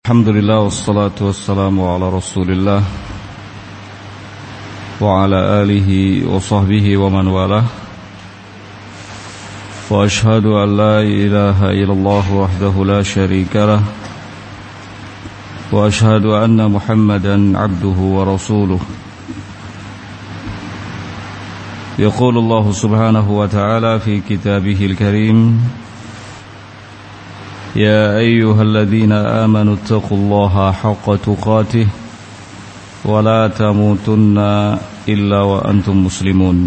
Alhamdulillah wassalatu wassalamu ala rasulillah wa ala alihi wa sahbihi wa man walah wa ashhadu an la ilaha illallah wahdahu la sharika lah wa ashhadu anna muhammadan abduhu wa rasuluh. Yaqulu Allah subhanahu wa ta'ala fi kitabihil karim, يا أيها الذين آمنوا اتقوا الله حق تقاته ولا تموتن إلا وأنتم مسلمون.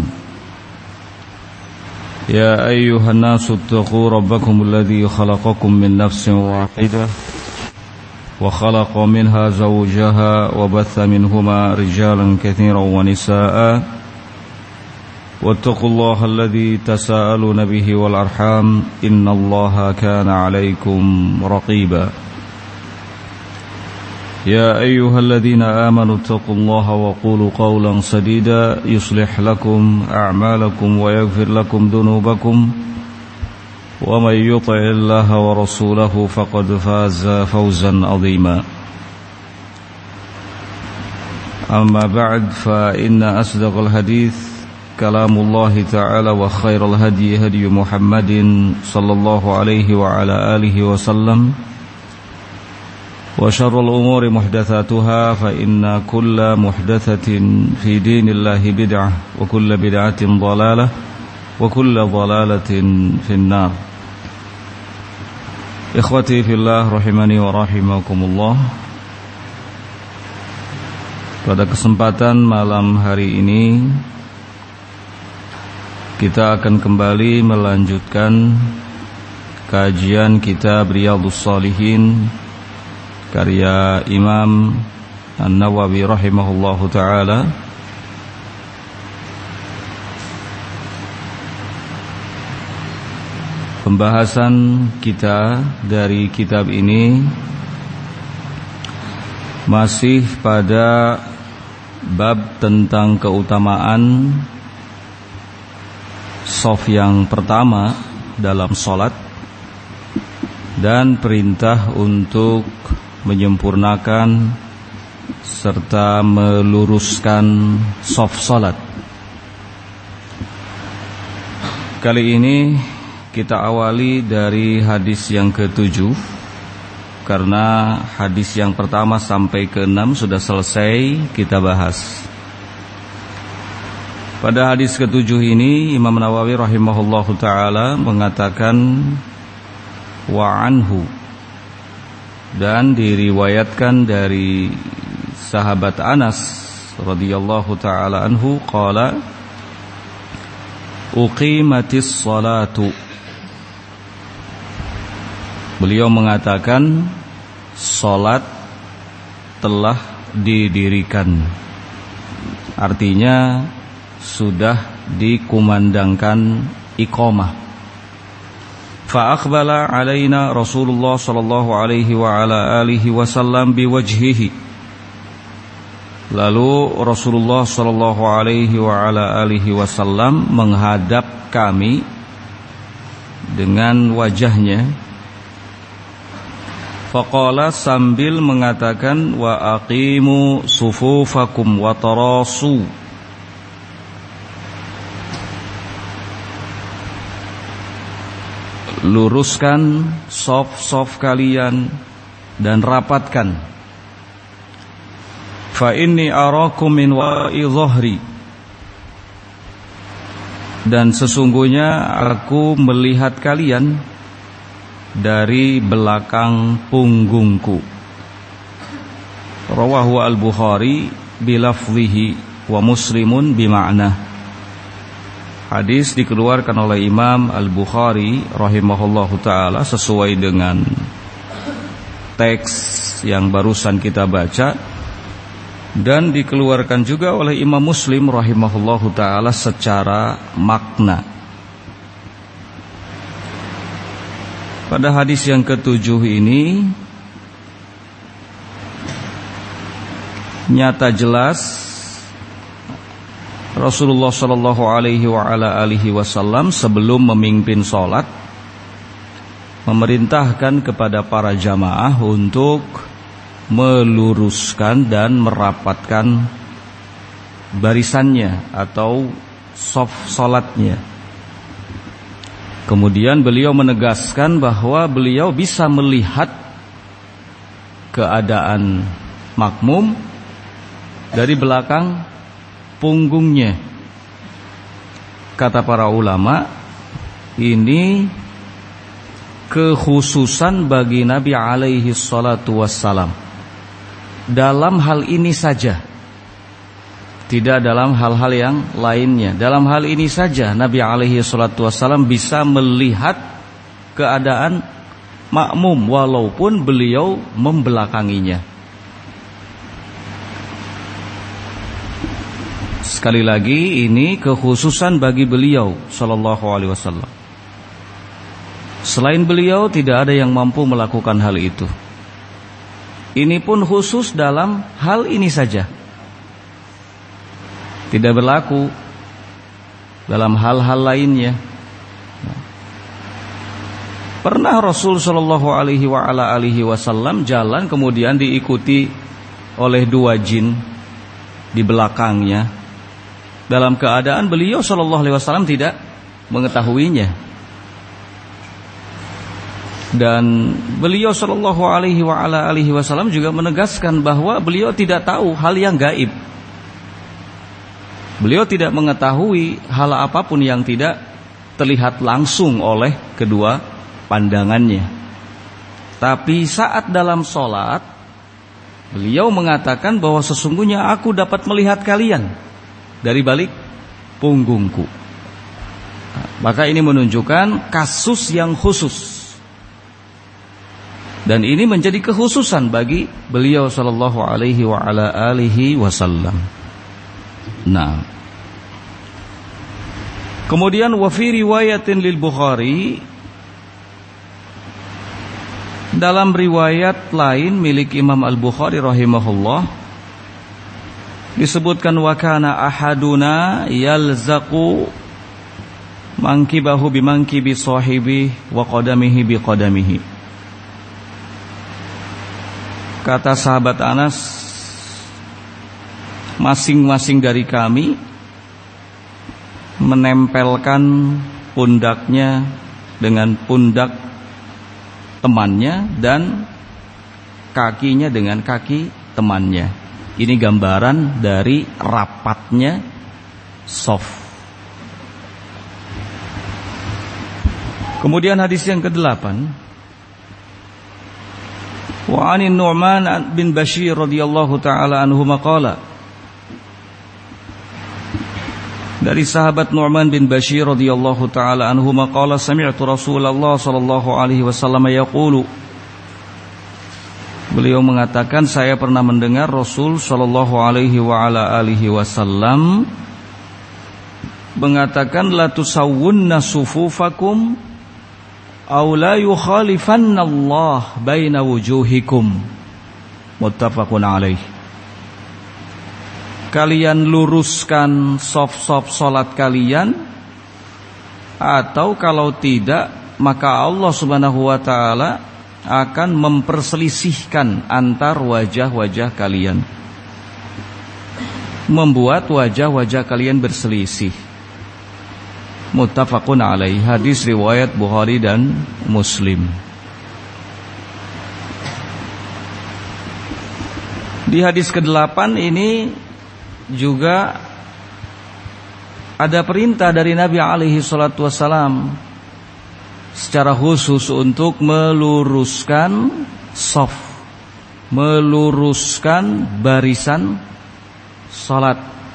يا أيها الناس اتقوا ربكم الذي خلقكم من نفس واحدة وخلق منها زوجها وبث منهما رجالا كثيرا ونساء واتقوا الله الذي تساءلون به والأرحام إن الله كان عليكم رقيبا. يا أيها الذين آمنوا اتقوا الله وقولوا قولا سديدا يصلح لكم أعمالكم ويغفر لكم ذنوبكم ومن يطع الله ورسوله فقد فاز فوزا عظيما. أما بعد فإن أصدق الحديث كلام الله تعالى وخير الهدي هدي محمد صلى الله عليه وعلى آله وسلم وشر الأمور محدثاتها فإن كل محدثة في دين الله بدعة وكل بدعة ضلالة وكل ضلالة في النار. إخوتي في الله rahimani wa rahimakumullah. Pada kesempatan malam hari ini kita akan kembali melanjutkan kajian kitab Riyadhus Shalihin karya Imam An-Nawawi rahimahullahu ta'ala. Pembahasan kita dari kitab ini masih pada bab tentang keutamaan shaf yang pertama dalam sholat dan perintah untuk menyempurnakan serta meluruskan shaf sholat. Kali ini kita awali dari hadis yang ke-7, karena hadis yang pertama sampai ke-6 sudah selesai kita bahas. Pada hadis ke-7 ini Imam Nawawi rahimahullahu ta'ala mengatakan wa anhu, dan diriwayatkan dari sahabat Anas radhiyallahu ta'ala anhu qala uqimatis salatu. Beliau mengatakan salat telah didirikan, artinya sudah dikumandangkan iqamah. Fa aqbala alaina Rasulullah sallallahu alaihi wa ala alihi wasallam biwajhihi. Lalu Rasulullah sallallahu alaihi wa ala alihi wasallam menghadap kami dengan wajahnya. Faqala, sambil mengatakan wa aqimu sufufakum wa tarasu. Luruskan shaf-shaf kalian dan rapatkan. Fa inni arakum min wa'i dhahri. Dan sesungguhnya aku melihat kalian dari belakang punggungku. Rawahu al-Bukhari bilafzihi wa Muslimun bima'na. Hadis dikeluarkan oleh Imam Al-Bukhari rahimahullahu ta'ala sesuai dengan teks yang barusan kita baca, dan dikeluarkan juga oleh Imam Muslim rahimahullahu ta'ala secara makna. Pada hadis yang ke-7 ini nyata jelas Rasulullah sallallahu alaihi wa ala alihi wasallam sebelum memimpin salat memerintahkan kepada para jamaah untuk meluruskan dan merapatkan barisannya atau shaf salatnya. Kemudian beliau menegaskan bahwa beliau bisa melihat keadaan makmum dari belakang punggungnya. Kata para ulama, ini kekhususan bagi Nabi alaihi salatu wassalam. Dalam hal ini saja, tidak dalam hal-hal yang lainnya. Dalam hal ini saja Nabi alaihi salatu wassalam bisa melihat keadaan makmum walaupun beliau membelakanginya. Sekali lagi, ini kekhususan bagi beliau sallallahu alaihi wasallam. Selain beliau tidak ada yang mampu melakukan hal itu. Ini pun khusus dalam hal ini saja, tidak berlaku dalam hal-hal lainnya. Pernah Rasul sallallahu alaihi wasallam jalan kemudian diikuti oleh 2 jin di belakangnya, dalam keadaan beliau sallallahu alaihi wasallam tidak mengetahuinya. Dan beliau sallallahu alaihi wasallam juga menegaskan bahwa beliau tidak tahu hal yang gaib. Beliau tidak mengetahui hal apapun yang tidak terlihat langsung oleh kedua pandangannya. Tapi saat dalam sholat, beliau mengatakan bahwa sesungguhnya aku dapat melihat kalian dari balik punggungku. Maka ini menunjukkan kasus yang khusus. Dan ini menjadi kekhususan bagi beliau sallallahu alaihi wasallam. Nah, kemudian wa fi riwayatin lil Bukhari, dalam riwayat lain milik Imam Al-Bukhari rahimahullah, disebutkan wa kana ahaduna yalzaqu mankibahu bimankibi sahibi wa qadamihi biqadamihi. Kata sahabat Anas, masing-masing dari kami menempelkan pundaknya dengan pundak temannya dan kakinya dengan kaki temannya. Ini gambaran dari rapatnya shaf. Kemudian hadis yang ke-8, wa 'anin Nu'man bin Bashir radhiyallahu taala anhu maqala, dari sahabat Nu'man bin Bashir radhiyallahu taala anhu maqala, sami'tu Rasulullah sallallahu alaihi wasallam yaqulu, beliau mengatakan saya pernah mendengar Rasul sallallahu alaihi wasallam mengatakan la tusawwunna sufufakum aw la yukhalifanna Allah baina wujuhikum, muttafaqun alaih. Kalian luruskan shaf-shaf salat kalian, atau kalau tidak maka Allah Subhanahu wa taala akan memperselisihkan antar wajah-wajah kalian, membuat wajah-wajah kalian berselisih. Muttafaqun alaih, hadis riwayat Bukhari dan Muslim. Di hadis ke-8 ini juga ada perintah dari Nabi alaihi salatu wassalam secara khusus untuk meluruskan shaf, meluruskan barisan salat.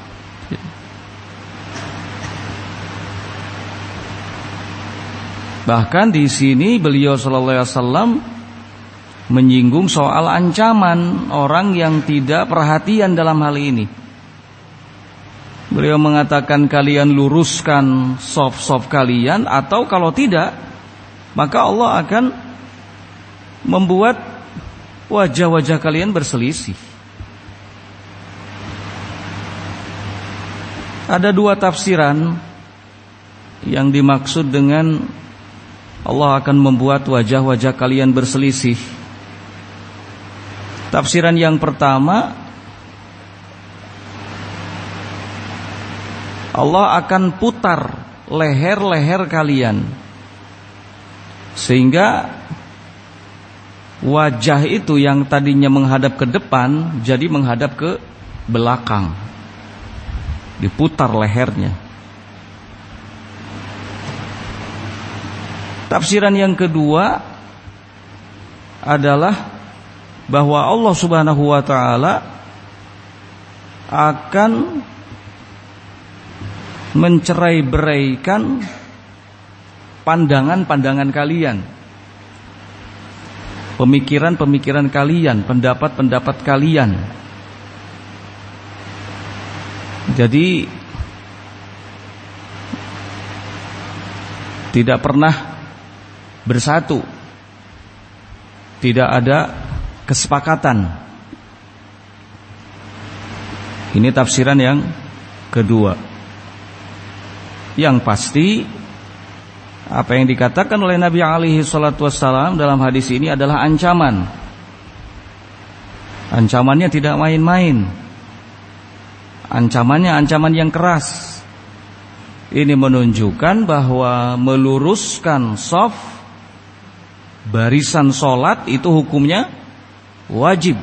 Bahkan di sini beliau sallallahu alaihi wasallam menyinggung soal ancaman orang yang tidak perhatian dalam hal ini. Beliau mengatakan kalian luruskan shaf-shaf kalian, atau kalau tidak maka Allah akan membuat wajah-wajah kalian berselisih. Ada 2 tafsiran yang dimaksud dengan Allah akan membuat wajah-wajah kalian berselisih. Tafsiran yang pertama, Allah akan putar leher-leher kalian sehingga wajah itu yang tadinya menghadap ke depan jadi menghadap ke belakang. Diputar lehernya. Tafsiran yang kedua adalah bahwa Allah Subhanahu wa taala akan mencerai-beraikan pandangan-pandangan kalian, pemikiran-pemikiran kalian, pendapat-pendapat kalian. Jadi tidak pernah bersatu, tidak ada kesepakatan. Ini tafsiran yang kedua. Yang pasti apa yang dikatakan oleh Nabi alaihi salatu wassalam dalam hadis ini adalah ancaman. Ancamannya tidak main-main. Ancamannya ancaman yang keras. Ini menunjukkan bahwa meluruskan shaf barisan sholat itu hukumnya wajib.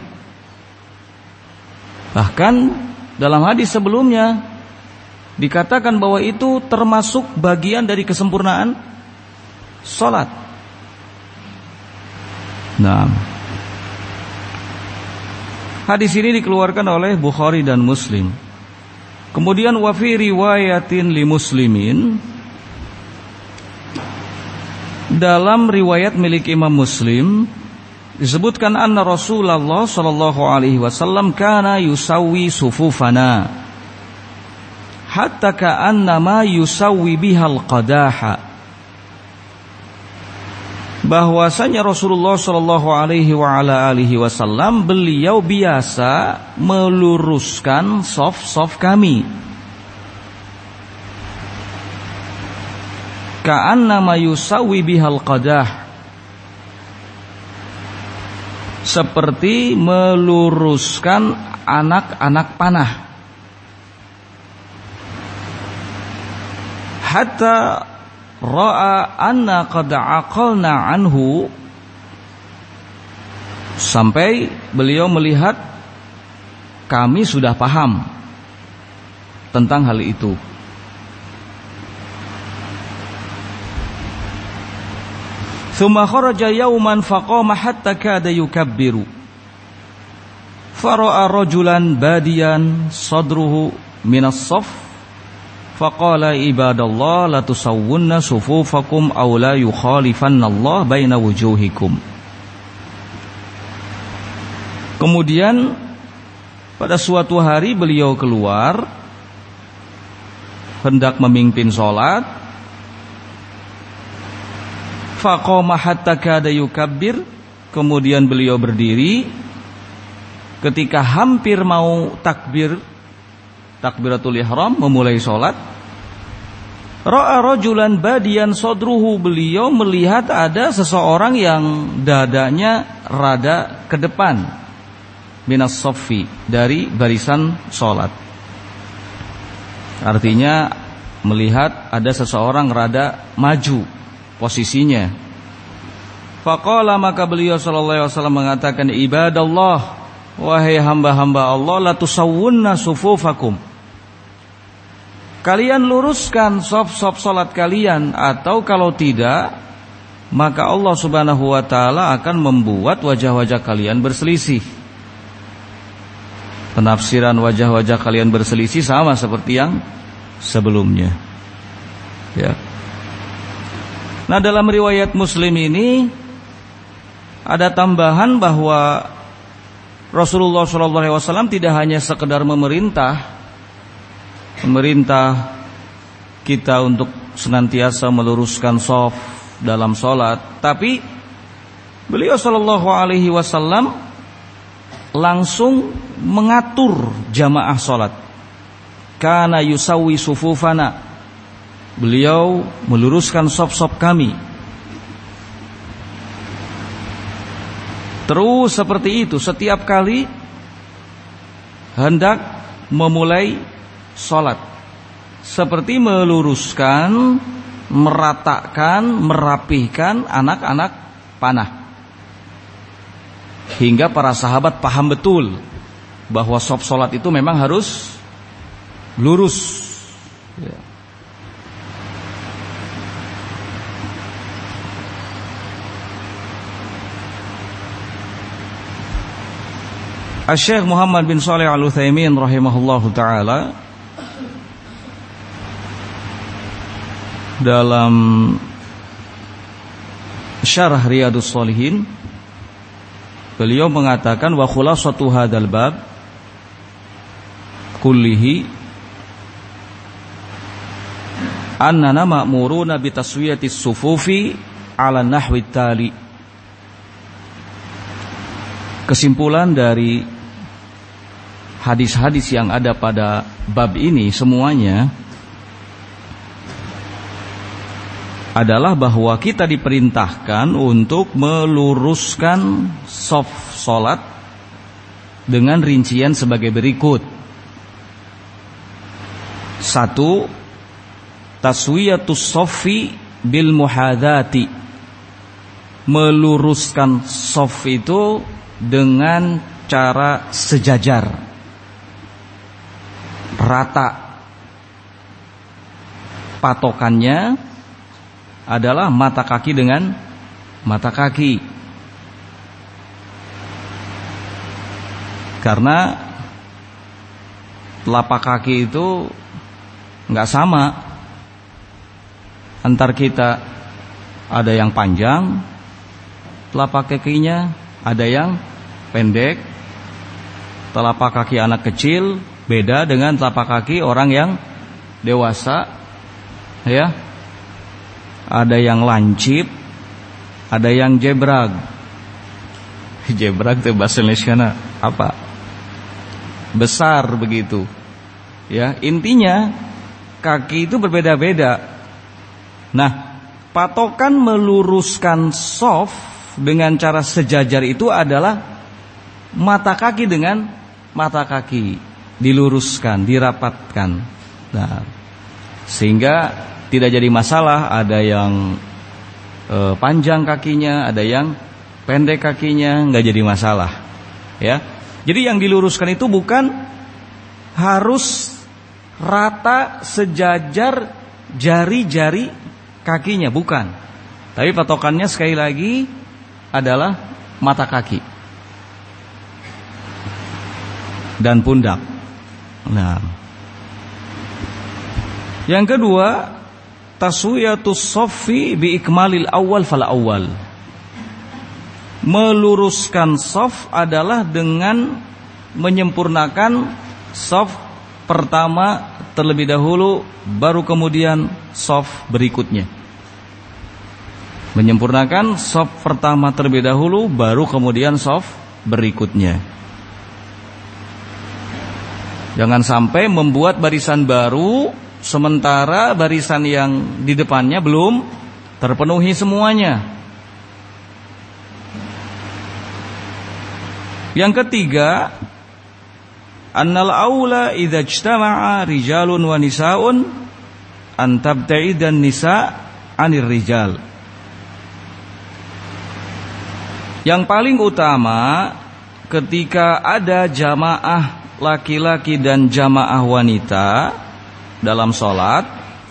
Bahkan dalam hadis sebelumnya dikatakan bahwa itu termasuk bagian dari kesempurnaan sholat. Nah, hadis ini dikeluarkan oleh Bukhari dan Muslim. Kemudian wa fi riwayatin li Muslimin, dalam riwayat milik Imam Muslim disebutkan anna Rasulullah sallallahu alaihi wasallam kana yusawwi sufufana hatta ka'annama yusawwi bihal qadaha. Bahwasanya Rasulullah sallallahu alaihi wa ala alihi wasallam beliau biasa meluruskan shaf-shaf kami. Ka'annama yusawwi bihal qadah, seperti meluruskan anak-anak panah. Hatta ra'a anna qad aqalna anhu, sampai beliau melihat kami sudah paham tentang hal itu. Thumma kharaja yawman faqama hatta kada yukabbiru fara'a rajulan badiyan sadruhu minas saf faqala ibadallah la tusawwunna sufufakum aw la yukhalifanna Allah baina wujuhikum. Kemudian pada suatu hari beliau keluar hendak memimpin salat. Faqama hatta kada yukabbir, kemudian beliau berdiri ketika hampir mau takbiratul ihram, memulai salat. Ra'a rajulan badiyan sadruhu, beliau melihat ada seseorang yang dadanya rada ke depan minas saffi, dari barisan salat. Artinya melihat ada seseorang rada maju posisinya. Faqala, maka beliau sallallahu alaihi wasallam mengatakan, ibadallah, wahai hamba-hamba Allah, la tusawwunna sufufakum, kalian luruskan shaf-shaf salat kalian, atau kalau tidak maka Allah Subhanahu wa taala akan membuat wajah-wajah kalian berselisih. Penafsiran wajah-wajah kalian berselisih sama seperti yang sebelumnya. Ya. Nah, dalam riwayat Muslim ini ada tambahan bahwa Rasulullah SAW tidak hanya sekedar memerintah kita untuk senantiasa meluruskan shaf dalam sholat, tapi beliau SAW langsung mengatur jamaah sholat. Kana yusawwi sufufana, beliau meluruskan shaf-shaf kami. Terus seperti itu setiap kali hendak memulai sholat, seperti meluruskan, meratakan, merapihkan anak-anak panah. Hingga para sahabat paham betul bahwa shaf sholat itu memang harus lurus. Ya. Syekh Muhammad bin Shalih Al-Utsaimin rahimahullahu taala dalam Syarah Riyadhus Shalihin beliau mengatakan wa khulasatu hadzal bab kullihi annana ma'muruna bi taswiyatis sufufi ala nahwi tali. Kesimpulan dari hadis-hadis yang ada pada bab ini semuanya adalah bahwa kita diperintahkan untuk meluruskan shaf salat dengan rincian sebagai berikut. 1. Taswiyatus shaffi bil muhadati. Meluruskan shaf itu dengan cara sejajar, rata. Patokannya adalah mata kaki dengan mata kaki. Karena telapak kaki itu nggak sama antar kita. Ada yang panjang telapak kakinya, ada yang pendek. Telapak kaki anak kecil beda dengan telapak kaki orang yang dewasa, ya. Ada yang lancip, ada yang jebrag. Jebrag itu bahasa Indonesia apa? Besar begitu. Ya, intinya kaki itu berbeda-beda. Nah, patokan meluruskan shaf dengan cara sejajar itu adalah mata kaki dengan mata kaki diluruskan, dirapatkan. Nah, sehingga tidak jadi masalah ada yang panjang kakinya, ada yang pendek kakinya, nggak jadi masalah. Ya. Jadi yang diluruskan itu bukan harus rata sejajar jari-jari kakinya, bukan. Tapi patokannya sekali lagi adalah mata kaki dan pundak. Nah, yang kedua, taswiyatus shaffi bi ikmalil awal fal awal. Meluruskan shaf adalah dengan menyempurnakan shaf pertama terlebih dahulu, baru kemudian shaf berikutnya. Menyempurnakan shaf pertama terlebih dahulu, baru kemudian shaf berikutnya. Jangan sampai membuat barisan baru sementara barisan yang di depannya belum terpenuhi semuanya. Yang ketiga, annal aula idza ijtama'a rijalun wa nisaa'un an tabta'idan nisa' 'anir rijal. Yang paling utama ketika ada jamaah laki-laki dan jamaah wanita dalam sholat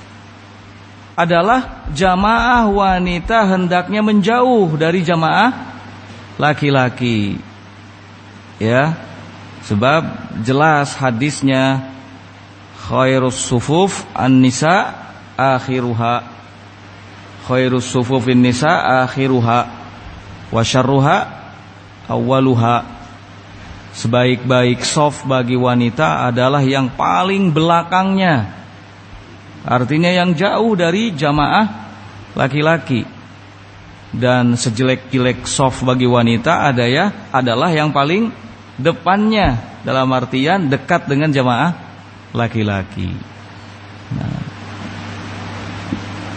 adalah jamaah wanita hendaknya menjauh dari jamaah laki-laki. Ya, sebab jelas hadisnya khairus sufuf an-nisa akhiruha, khairus sufufin nisa akhiruha wa syarruha awwaluha. Sebaik-baik shaf bagi wanita adalah yang paling belakangnya. Artinya yang jauh dari jamaah laki-laki. Dan sejelek-jelek shaf bagi wanita adalah yang paling depannya, dalam artian dekat dengan jamaah laki-laki. Nah.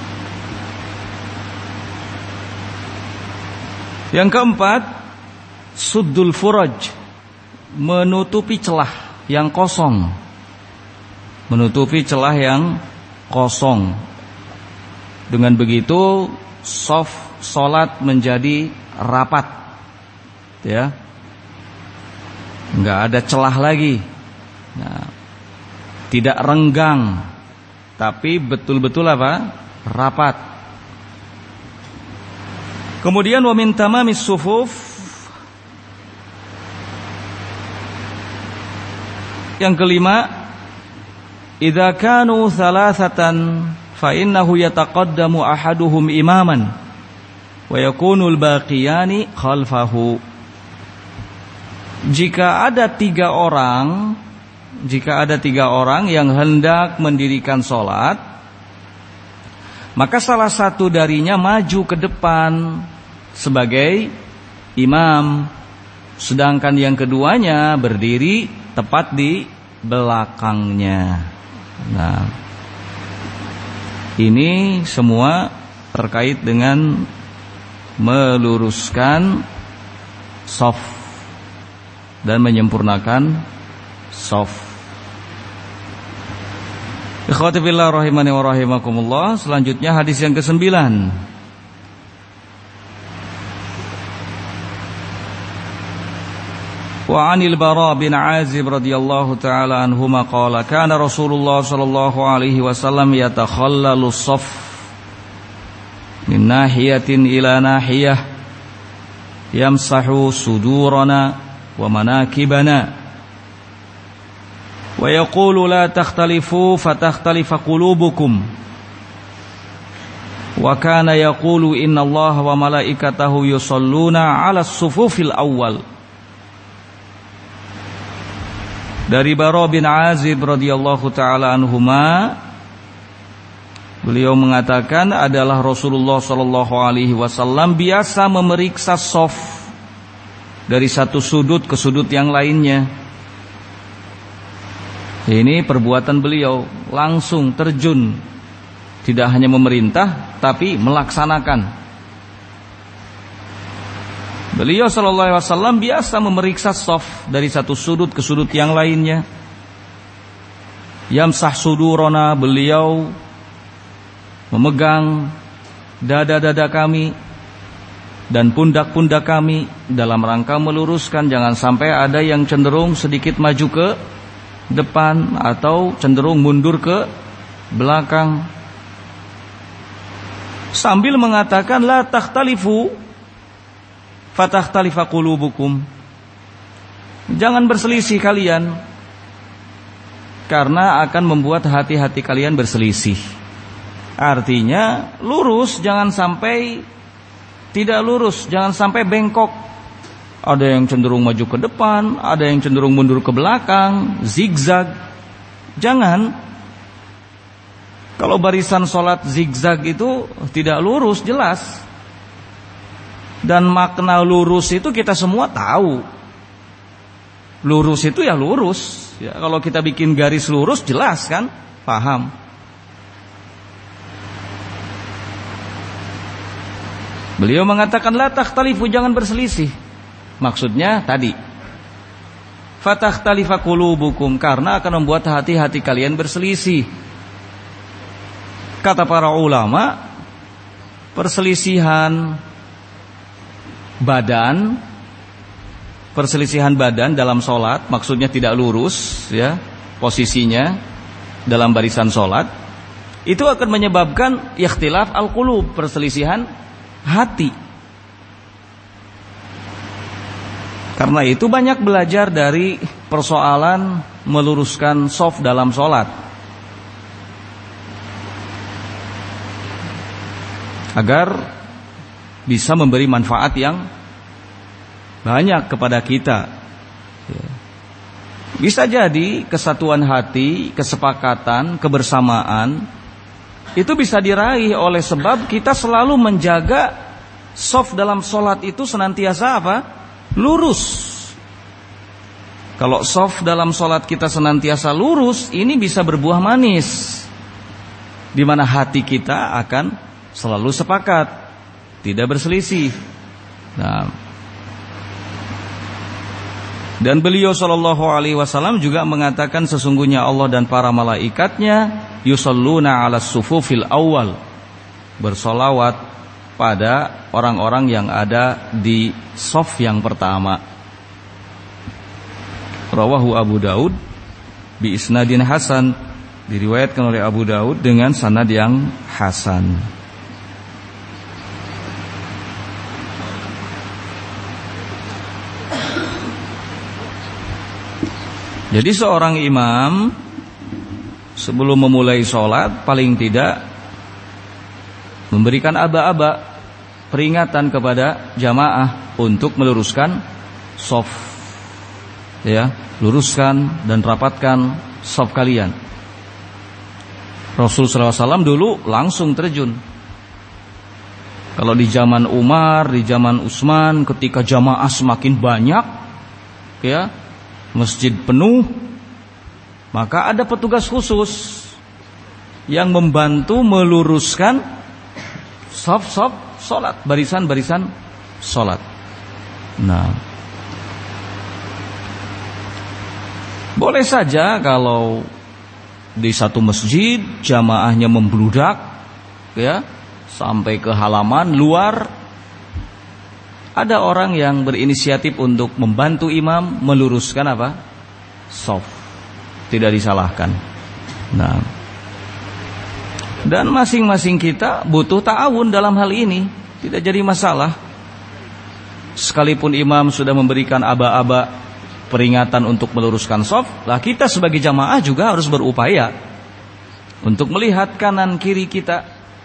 Yang keempat, suddul furaj, menutupi celah yang kosong. Menutupi celah yang kosong. Dengan begitu shaf salat menjadi rapat. Ya. Enggak ada celah lagi. Nah, tidak renggang, tapi betul-betul apa? Rapat. Kemudian wa min tamamis sufuf, yang kelima, idza kanu thalathatan fa innahu yataqaddamu ahaduhum imaman wa yakunu al-baqiyani khalfahu. Jika ada tiga orang yang hendak mendirikan sholat, maka salah satu darinya maju ke depan sebagai imam, sedangkan yang keduanya berdiri tepat di belakangnya. Nah, ini semua terkait dengan meluruskan shaf dan menyempurnakan shaf. Ikhwati fillah rahimani wa rahimakumullah. Selanjutnya hadis yang ke-9. Wa 'anil Bara bin Azib radhiyallahu ta'ala anhuma qala kana Rasulullah sallallahu alaihi wasallam yatakhallalu shaf min nahiyatin ila nahiyah yamsahu sudurana wa manakibana wa yaqulu la takhtalifu fatakhtalifa qulubukum wa kana yaqulu innallaha wa malaikatahu yusalluna 'alas sufufil awwal. Dari Bara bin Azib radhiyallahu taala anhuma, beliau mengatakan adalah Rasulullah sallallahu alaihi wasallam biasa memeriksa shaf dari satu sudut ke sudut yang lainnya. Ini perbuatan beliau, langsung terjun, tidak hanya memerintah tapi melaksanakan. Beliau sallallahu alaihi wasallam biasa memeriksa shaf dari satu sudut ke sudut yang lainnya. Yamsah sudurona, beliau memegang dada-dada kami dan pundak-pundak kami dalam rangka meluruskan, jangan sampai ada yang cenderung sedikit maju ke depan atau cenderung mundur ke belakang. Sambil mengatakan la takhtalifu fatakhtalifa qulubukum, jangan berselisih kalian karena akan membuat hati-hati kalian berselisih. Artinya lurus, jangan sampai tidak lurus, jangan sampai bengkok. Ada yang cenderung maju ke depan, ada yang cenderung mundur ke belakang, zigzag. Jangan. Kalau barisan sholat zigzag itu tidak lurus, jelas. Dan makna lurus itu kita semua tahu. Lurus itu ya lurus. Ya, kalau kita bikin garis lurus jelas kan, paham. Beliau mengatakan la takhtalifu, jangan berselisih. Maksudnya tadi, fatakhtalifa qulubukum, karena akan membuat hati-hati kalian berselisih. Kata para ulama, perselisihan badan dalam sholat, maksudnya tidak lurus ya posisinya dalam barisan sholat, itu akan menyebabkan ikhtilaf al-qulub, perselisihan hati. Karena itu banyak belajar dari persoalan meluruskan shaf dalam sholat, agar bisa memberi manfaat yang banyak kepada kita. Bisa jadi kesatuan hati, kesepakatan, kebersamaan itu bisa diraih oleh sebab kita selalu menjaga shaf dalam sholat itu senantiasa apa? Lurus. Kalau shaf dalam sholat kita senantiasa lurus, ini bisa berbuah manis, di mana hati kita akan selalu sepakat, tidak berselisih. Nah, Dan beliau sallallahu alaihi wasallam juga mengatakan sesungguhnya Allah dan para malaikatnya yusalluna 'alas sufufil awwal, bersolawat pada orang-orang yang ada di shaf yang pertama. Rawahu Abu Daud bi isnadin hasan, diriwayatkan oleh Abu Daud dengan sanad yang hasan. Jadi seorang imam sebelum memulai sholat paling tidak memberikan aba-aba peringatan kepada jamaah untuk meluruskan shaf, ya, luruskan dan rapatkan shaf kalian. Rasulullah SAW dulu langsung terjun. Kalau di zaman Umar, di zaman Utsman, ketika jamaah semakin banyak, ya, masjid penuh, maka ada petugas khusus yang membantu meluruskan shaf-shaf salat, barisan-barisan salat. Nah, boleh saja kalau di satu masjid jamaahnya membludak, ya, sampai ke halaman luar, ada orang yang berinisiatif untuk membantu imam meluruskan apa? Shaf. Tidak disalahkan. Nah, dan masing-masing kita butuh ta'awun dalam hal ini, tidak jadi masalah. Sekalipun imam sudah memberikan aba-aba peringatan untuk meluruskan shaf, lah kita sebagai jamaah juga harus berupaya untuk melihat kanan kiri kita.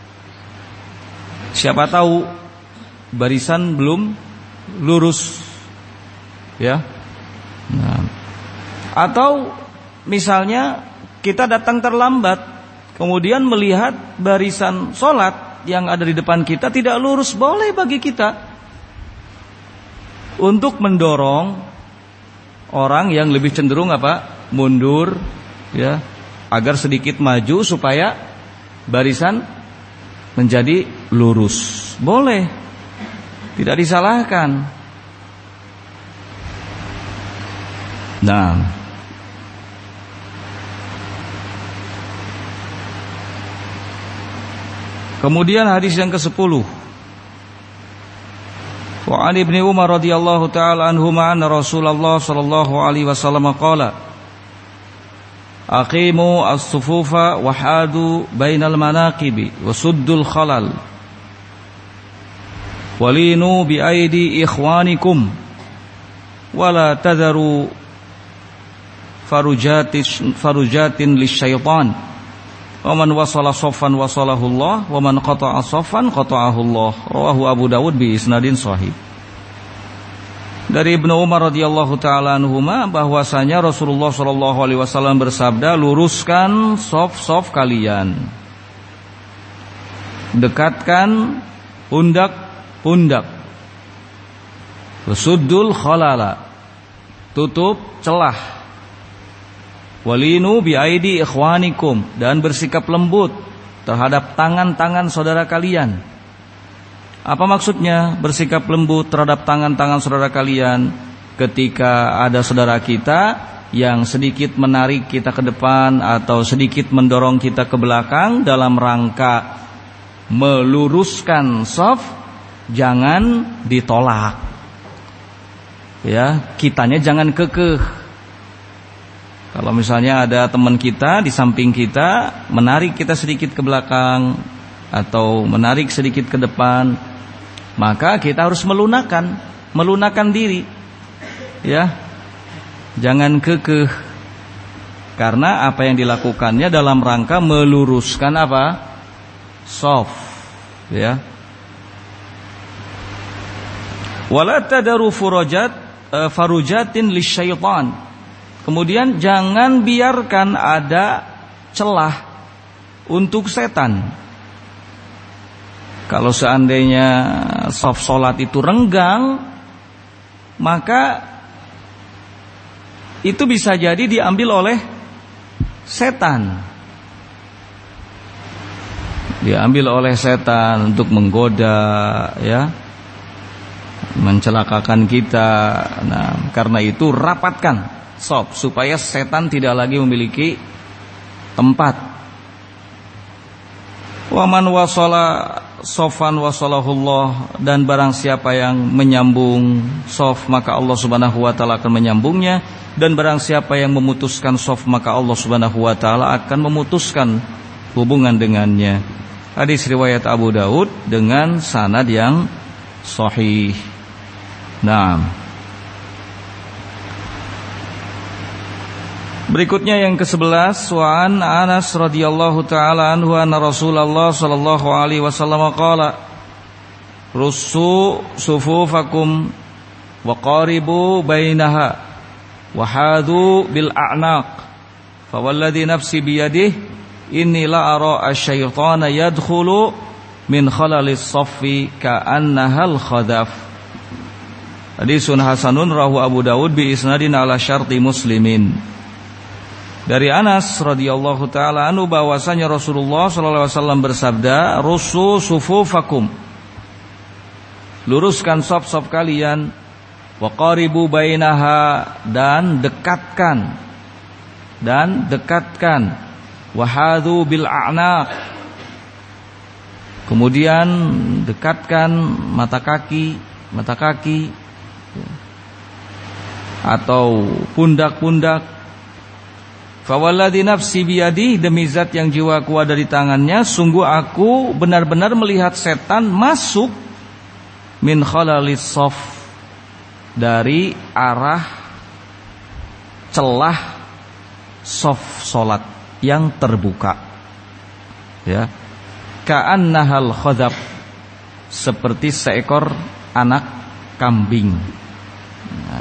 Siapa tahu barisan belum lurus, ya. Nah, atau misalnya kita datang terlambat, kemudian melihat barisan sholat yang ada di depan kita tidak lurus, boleh bagi kita untuk mendorong orang yang lebih cenderung apa? Mundur, ya, agar sedikit maju supaya barisan menjadi lurus. Boleh, tidak disalahkan. Nah, kemudian hadis yang ke-10. Wa 'an Ibnu Umar radhiyallahu taala anhuma anna Rasulullah sallallahu alaihi wasallam qala: Aqimu as-sufufa wa hadu bainal manaqibi wa suddul khalal walinu bi aidi ikhwanikum wa la tadharu farujatin lisyaitan wa man wasala saffan wasalahu Allah wa man qata'a saffan qata'ahu Allah. Rawahu Abu Dawud bi isnadin sahih. Dari Ibnu Umar radhiyallahu taala anhuma bahwasanya Rasulullah sallallahu alaihi wasallam bersabda, luruskan shaf-shaf kalian, dekatkan pundak-pundak, suddul khalala, tutup celah, walinu bi aidi ikhwanikum, dan bersikap lembut terhadap tangan-tangan saudara kalian. Apa maksudnya bersikap lembut terhadap tangan-tangan saudara kalian? Ketika ada saudara kita yang sedikit menarik kita ke depan atau sedikit mendorong kita ke belakang dalam rangka meluruskan shaf, jangan ditolak. Ya, kitanya jangan kekeh. Kalau misalnya ada teman kita di samping kita menarik kita sedikit ke belakang atau menarik sedikit ke depan, maka kita harus melunakkan diri, ya, jangan kekeh, karena apa yang dilakukannya dalam rangka meluruskan apa? Shaf, ya. Wala tadaru farujatin lisyaitan. Kemudian jangan biarkan ada celah untuk setan. Kalau seandainya shaf salat itu renggang, maka itu bisa jadi diambil oleh setan. Diambil oleh setan untuk menggoda, ya. mencelakakan kita. Nah, karena itu rapatkan shaf supaya setan tidak lagi memiliki tempat. Wa man wasala shafan wasalahullah, dan barang siapa yang menyambung shaf maka Allah Subhanahu wa taala akan menyambungnya, dan barang siapa yang memutuskan shaf maka Allah Subhanahu wa taala akan memutuskan hubungan dengannya. Hadis riwayat Abu Daud dengan sanad yang sahih. Nah, berikutnya yang ke-11, wa an Anas radhiyallahu taala anhu anna Rasulullah sallallahu alaihi wasallam qala russu sufufakum wa qaribu bainaha wa hadu bil a'naq fa walladhi nafsi bi yadihi inni la ara asy-syaitana yadkhulu min khalalis saffi ka'annaha al-khadaf. Hadisun hasanun rawahu Abu Daud bi isnadin ala syarti Muslimin. Dari Anas radhiyallahu taala anhu bahwasanya Rasulullah sallallahu alaihi wasallam bersabda, "Russu sufufakum." Luruskan shaf-shaf kalian, wa qaribu bainaha, dan dekatkan, wa hadhu bil a'naq. Kemudian dekatkan mata kaki atau pundak-pundak. Fawalladhi nafsi biyadi, demi zat yang jiwaku ada di tangannya, sungguh aku benar-benar melihat setan masuk min khalalis shaf, dari arah celah shaf salat yang terbuka, ya, ka'annahal khadab, seperti seekor anak kambing. Nah,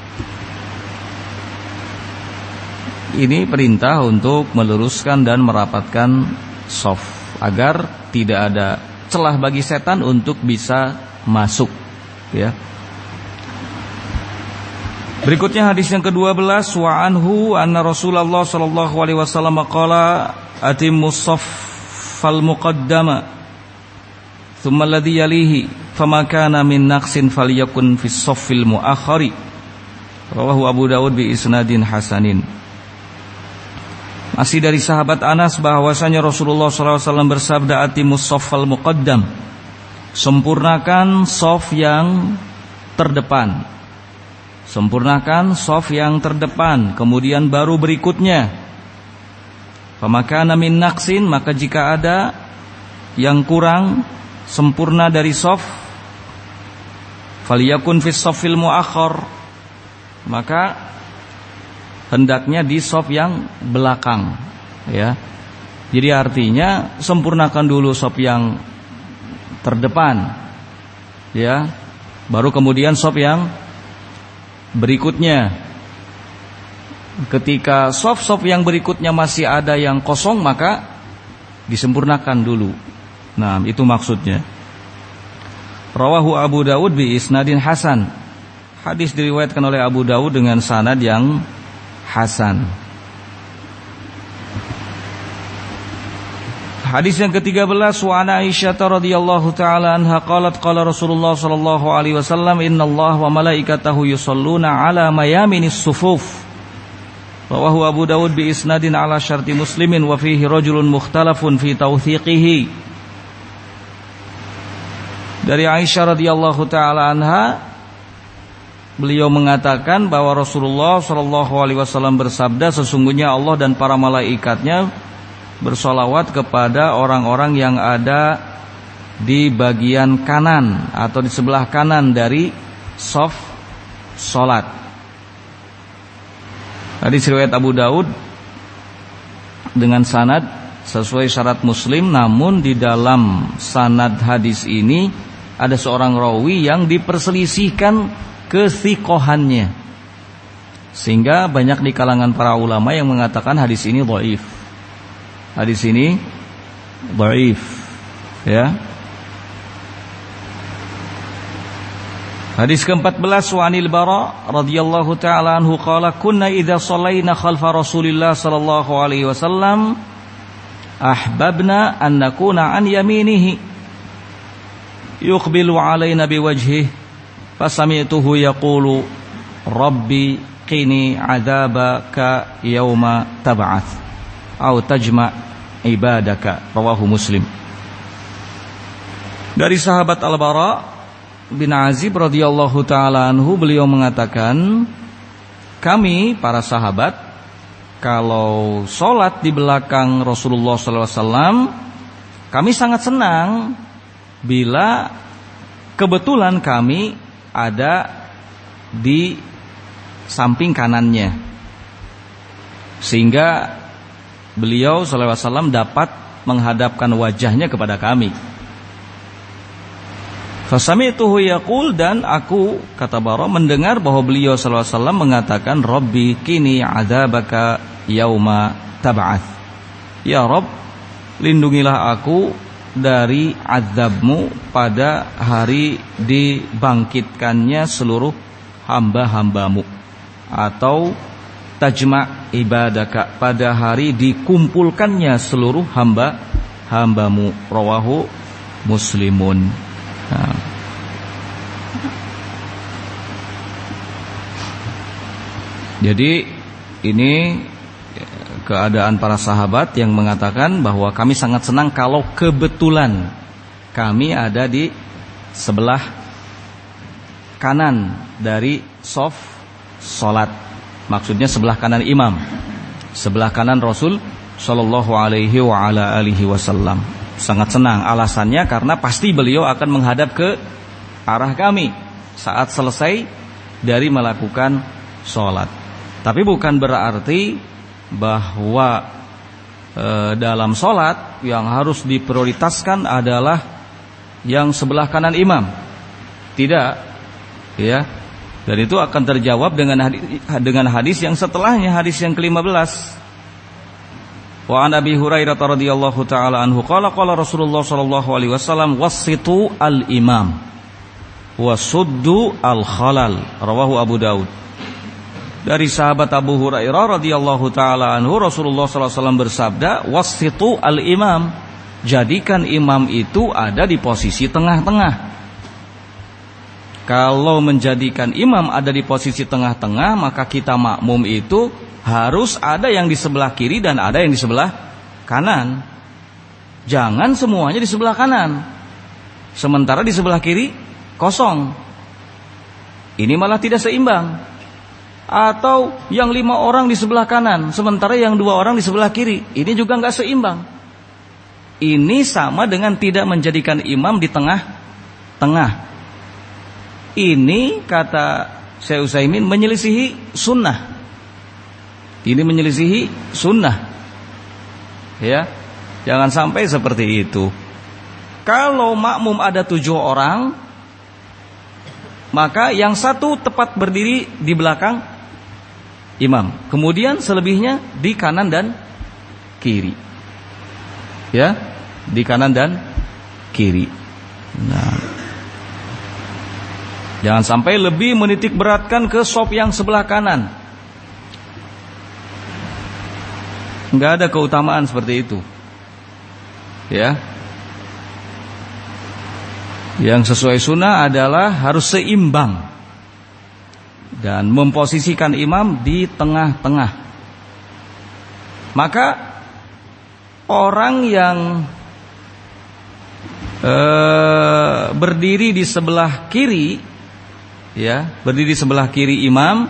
ini perintah untuk meluruskan dan merapatkan shaf agar tidak ada celah bagi setan untuk bisa masuk, ya. Berikutnya hadis yang ke-12, wa anhu anna Rasulullah sallallahu alaihi wasallam qala atimmus shaffal muqaddama thumma alladhi yalihi fama kana min naqsin falyakun fis shaffil muakhkhari. Rawahu Abu Daud bi isnadin hasanin. Masih dari sahabat Anas bahwasanya Rasulullah sallallahu alaihi wasallam bersabda, atimus shaffal muqaddam, sempurnakan shaf yang terdepan. Sempurnakan shaf yang terdepan, kemudian baru berikutnya. Famakana min naqsin, maka jika ada yang kurang sempurna dari shaf, falyakun fis shaffil muakhkhar, maka hendaknya di shaf yang belakang, ya. Jadi artinya sempurnakan dulu shaf yang terdepan, ya, baru kemudian shaf yang berikutnya. Ketika shaf-shaf yang berikutnya masih ada yang kosong, maka disempurnakan dulu. Nah, itu maksudnya. Rawahu Abu Daud bi isnadin hasan. Hadis diriwayatkan oleh Abu Daud dengan sanad yang hasan. Hadis yang ke-13, wa ana Aisyah radhiyallahu taala anha qalat qala Rasulullah sallallahu alaihi wasallam, innallaha wa malaikatahu yusholluna ala mayaminis sufuf. Rawahu Abu Daud bi isnadin ala syarti Muslimin wa fihi rajulun mukhtalafun fi tawthiqihi. Dari Aisyah radhiyallahu taala anha, beliau mengatakan bahwa Rasulullah sallallahu alaihi wasallam bersabda, sesungguhnya Allah dan para malaikatnya bersolawat kepada orang-orang yang ada di bagian kanan atau di sebelah kanan dari shaf salat. Hadis riwayat Abu Daud dengan sanad sesuai syarat Muslim, namun di dalam sanad hadis ini ada seorang rawi yang diperselisihkan ketsiqahannya, sehingga banyak di kalangan para ulama yang mengatakan hadis ini dhaif. Hadis ini dhaif, ya. Hadis ke-14, wa anil Bara radhiyallahu taala anhu qala kunna idza shallaina khalfa Rasulillah sallallahu alaihi wasallam ahbabna an nakuna an yaminihi yuqbilu alaina biwajhihi Fasami'tuhu yaqulu Rabbi qini adzabaka yauma tab'ats au tajma' ibadaka, rawahu Muslim. Dari sahabat Al-Bara bin Azib radhiyallahu taala anhu, beliau mengatakan, kami para sahabat kalau sholat di belakang Rasulullah SAW, kami sangat senang bila kebetulan kami ada di samping kanannya, sehingga beliau SAW dapat menghadapkan wajahnya kepada kami. Fasami'tuhu yaqul, dan aku, kata Bara, mendengar bahwa beliau SAW mengatakan, Rabbi qini adzabaka yauma tab'ats. Ya Rabb, lindungilah aku dari azabmu pada hari dibangkitkannya seluruh hamba-hambamu, atau tajma' ibadaka, pada hari dikumpulkannya seluruh hamba-hambamu, rawahu Muslimun. Nah. Jadi ini keadaan para sahabat yang mengatakan bahwa kami sangat senang kalau kebetulan kami ada di sebelah kanan dari shaf salat. Maksudnya sebelah kanan imam, sebelah kanan Rasul sallallahu alaihi wa ala alihi wasallam. Sangat senang, alasannya karena pasti beliau akan menghadap ke arah kami saat selesai dari melakukan salat. Tapi bukan berarti bahwa dalam salat yang harus diprioritaskan adalah yang sebelah kanan imam. Tidak, ya. Dan itu akan terjawab dengan hadis yang setelahnya, hadis yang ke-15. Wa an Abi Hurairah radhiyallahu taala anhu qala qala Rasulullah sallallahu alaihi wasallam wassitu al-imam wasuddu al-khalal, rawahu Abu Daud. Dari sahabat Abu Hurairah radhiyallahu taala anhu, Rasulullah sallallahu alaihi wasallam bersabda, wassitu al-imam, jadikan imam itu ada di posisi tengah-tengah. Kalau menjadikan imam ada di posisi tengah-tengah, maka kita makmum itu harus ada yang di sebelah kiri dan ada yang di sebelah kanan. Jangan semuanya di sebelah kanan, sementara di sebelah kiri kosong. Ini malah tidak seimbang. Atau yang 5 orang di sebelah kanan, sementara yang 2 orang di sebelah kiri. Ini juga nggak seimbang. Ini sama dengan tidak menjadikan imam di tengah-tengah. Ini kata Syekh Utsaimin menyelisihi sunnah. Ini menyelisihi sunnah, ya. Jangan sampai seperti itu. Kalau makmum ada 7 orang, maka yang satu tepat berdiri di belakang imam, kemudian selebihnya di kanan dan kiri, ya, di kanan dan kiri. Nah, jangan sampai lebih menitik beratkan ke shaf yang sebelah kanan. Enggak ada keutamaan seperti itu, ya. Yang sesuai sunnah adalah harus seimbang dan memposisikan imam di tengah-tengah. Maka orang yang berdiri di sebelah kiri, ya, berdiri di sebelah kiri imam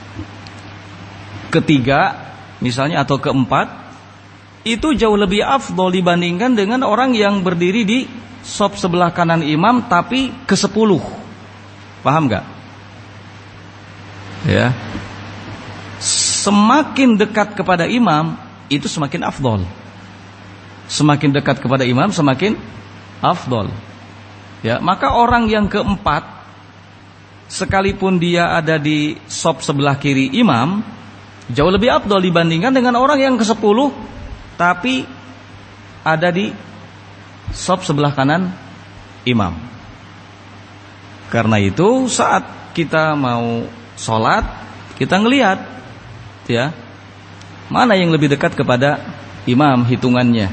ketiga misalnya atau keempat, itu jauh lebih afdol dibandingkan dengan orang yang berdiri di shaf sebelah kanan imam tapi ke-10. Paham gak? Ya. Semakin dekat kepada imam itu semakin afdol. Semakin dekat kepada imam semakin afdol. Ya, maka orang yang keempat sekalipun dia ada di shaf sebelah kiri imam jauh lebih afdol dibandingkan dengan orang yang ke-10 tapi ada di shaf sebelah kanan imam. Karena itu saat kita mau sholat, kita ngelihat, ya, mana yang lebih dekat kepada imam hitungannya.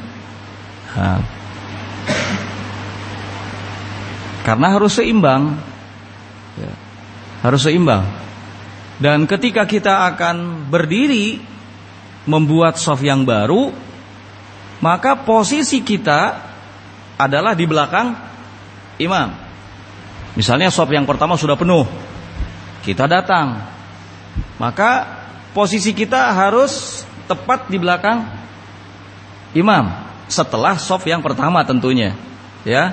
Karena harus seimbang. Ya. Harus seimbang. Dan ketika kita akan berdiri membuat shaf yang baru, maka posisi kita adalah di belakang imam. Misalnya shaf yang pertama sudah penuh, kita datang, maka posisi kita harus tepat di belakang imam setelah shaf yang pertama tentunya, ya.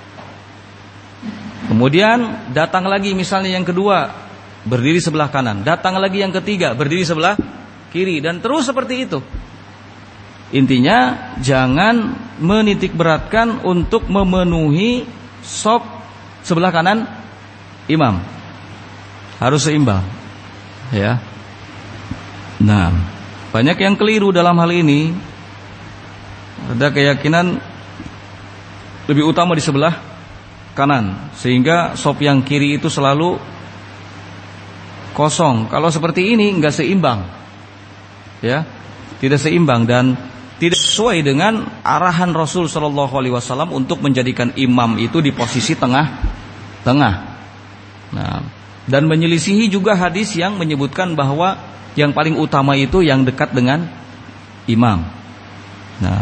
Kemudian datang lagi misalnya yang kedua, berdiri sebelah kanan, datang lagi yang ketiga, berdiri sebelah kiri, dan terus seperti itu. Intinya jangan menitik beratkan untuk memenuhi shaf sebelah kanan imam. Harus seimbang, ya. Nah, banyak yang keliru dalam hal ini. Ada keyakinan lebih utama di sebelah kanan, sehingga shaf yang kiri itu selalu kosong. Kalau seperti ini enggak seimbang, ya, tidak seimbang dan tidak sesuai dengan arahan Rasul Shallallahu Alaihi Wasallam untuk menjadikan imam itu di posisi tengah. Nah, dan menyelisihi juga hadis yang menyebutkan bahwa yang paling utama itu yang dekat dengan imam. Nah,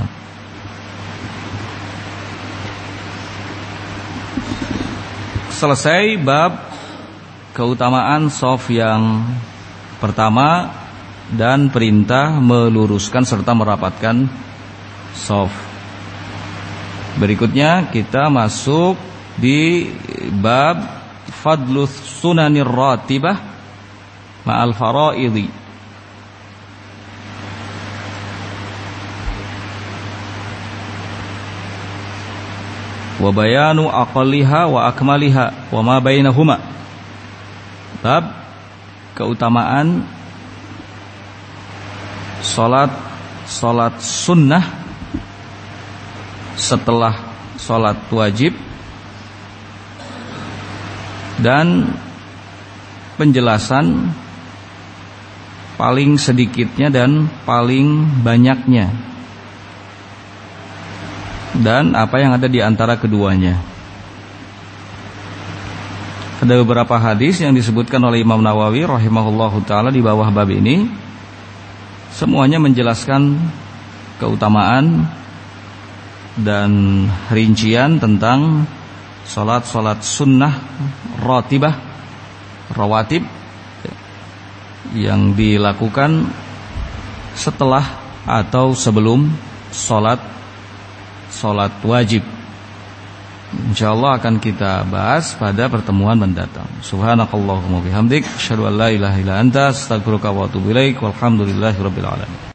selesai bab keutamaan shaf yang pertama dan perintah meluruskan serta merapatkan shaf. Berikutnya kita masuk di bab fadlus sunanir ratibah ma'al faraidhi. Wa bayanu aqalliha wa akmaliha wa ma bainahuma. Bab keutamaan salat sunnah setelah salat wajib dan penjelasan paling sedikitnya dan paling banyaknya, dan apa yang ada di antara keduanya. Ada beberapa hadis yang disebutkan oleh Imam Nawawi rahimahullahu taala di bawah bab ini, semuanya menjelaskan keutamaan dan rincian tentang salat sunnah rawatib yang dilakukan setelah atau sebelum salat wajib. Insyaallah akan kita bahas pada pertemuan mendatang. Subhanakallahumma bihamdik, asyhadu an la ilaha illa anta, astaghfiruka wa atubu ilaik. Walhamdulillahirabbil alamin.